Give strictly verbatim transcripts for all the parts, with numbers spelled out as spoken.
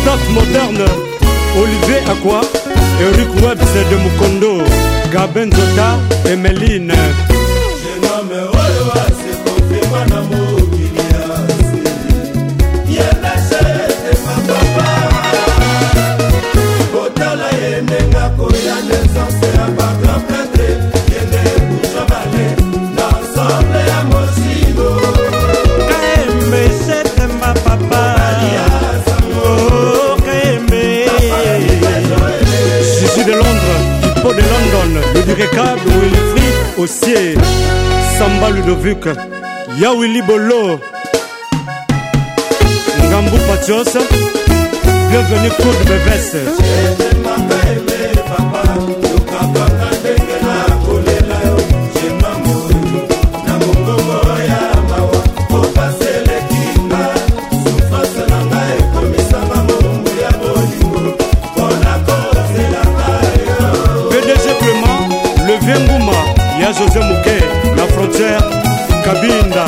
Staff moderne, Olivier Aqua, Eric Webbs de Mukondo, Gabin Zota et Méline. De London, le directeur Wilfried Ossier, Samba Ludovic, Yawili Bolo, Ngambu Patios, bienvenue Claude Beves. José Mouquet, la frontière, Kabinda.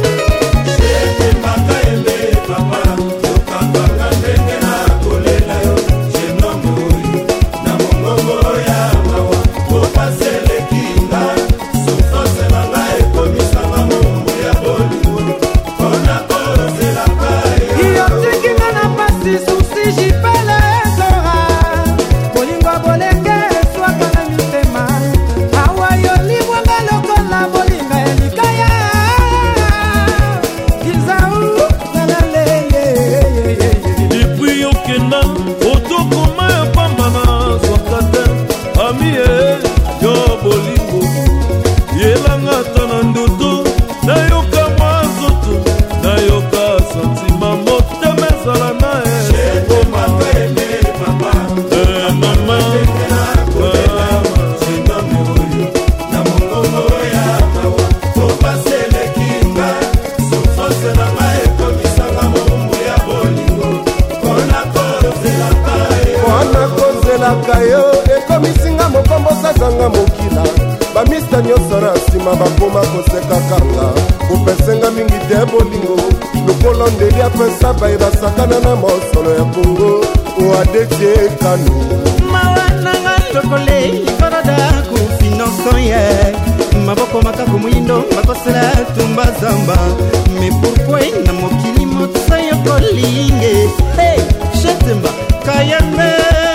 Kayo ekomisinga mokombo sazanga mokila bamista nyonso na nsima bakoma koseka kanga kopesenga mingi te bolingo lokolo ndeli apesa bai basakana na mosolo ya kongo oadetie kanu mawananga lokole ikorada kufinanso ye maboko makako mwindo bakosela tumba zamba me pourquoi na mokili motosa yokolinge hey shetemba kayembe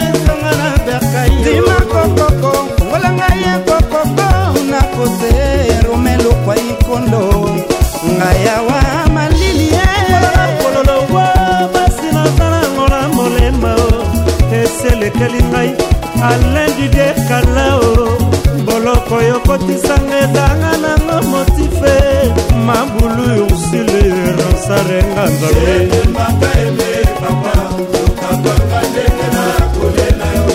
Dima kokoko, ngolanga ye kokoko na kose romelo kwa ikondo ngaya wa malili e kololo wa basina sana ngora molema esele kelingai alendi de kalao boloko yokotisanga ezanga nango motife mabulu yosile ransarenga nzabe papa ukapanga ndenge na kolela yo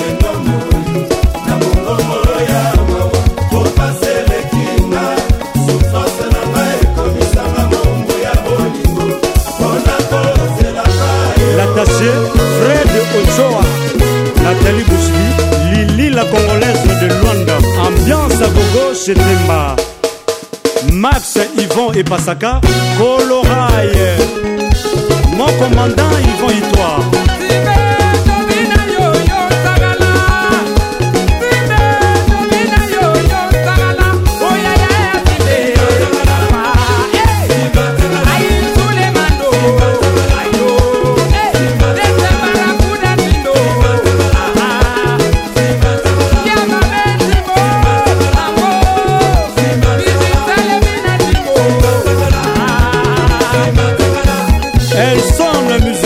L'attaché Fred Ochoa, Nathalie Bouchli, Lili la Congolaise de Luanda, ambiance à gogo chez Temba, Max, Yvon et Pasaka, Coloraille, mon commandant Yvon Itoire. Elles sont la musique.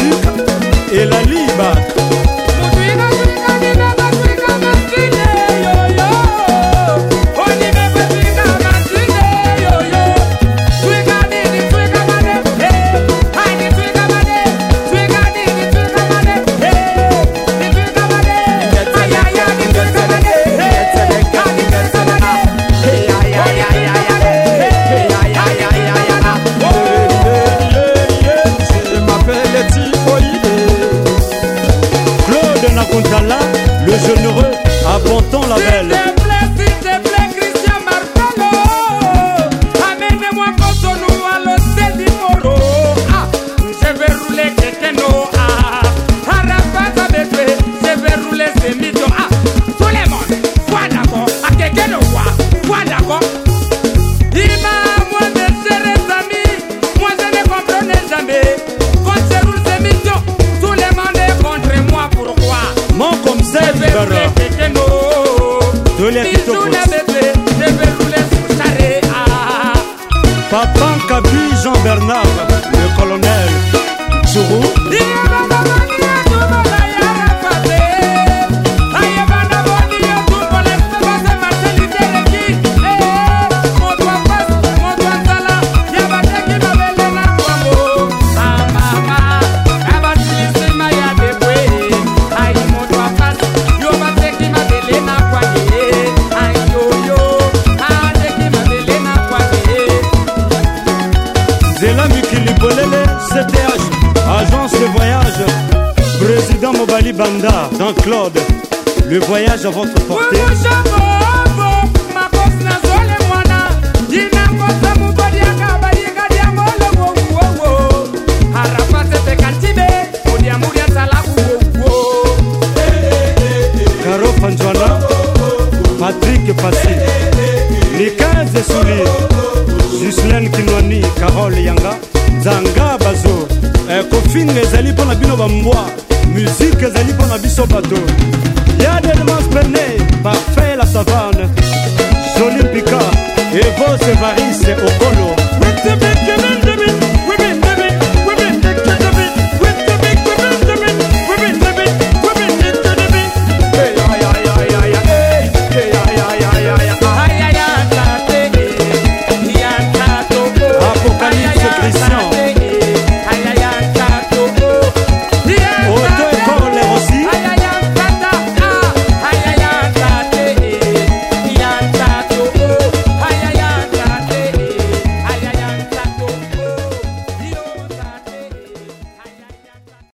Bernard, le colonel Tsuru. C T H, agence de voyage, président Mobali Banda, Jean-Claude, le voyage à votre portée. Caro Fanjwana, Patrick Passy, Nikaze Souli, Ghislaine Kinwani, Carole Yanga, Zanga Bazo, eh, Kofing ezali pona bino bambwa, musique ezali pona biso bato. Yade de Manspené, Parfait la savane, Jolim Pika, Evo Sevaris Okolo.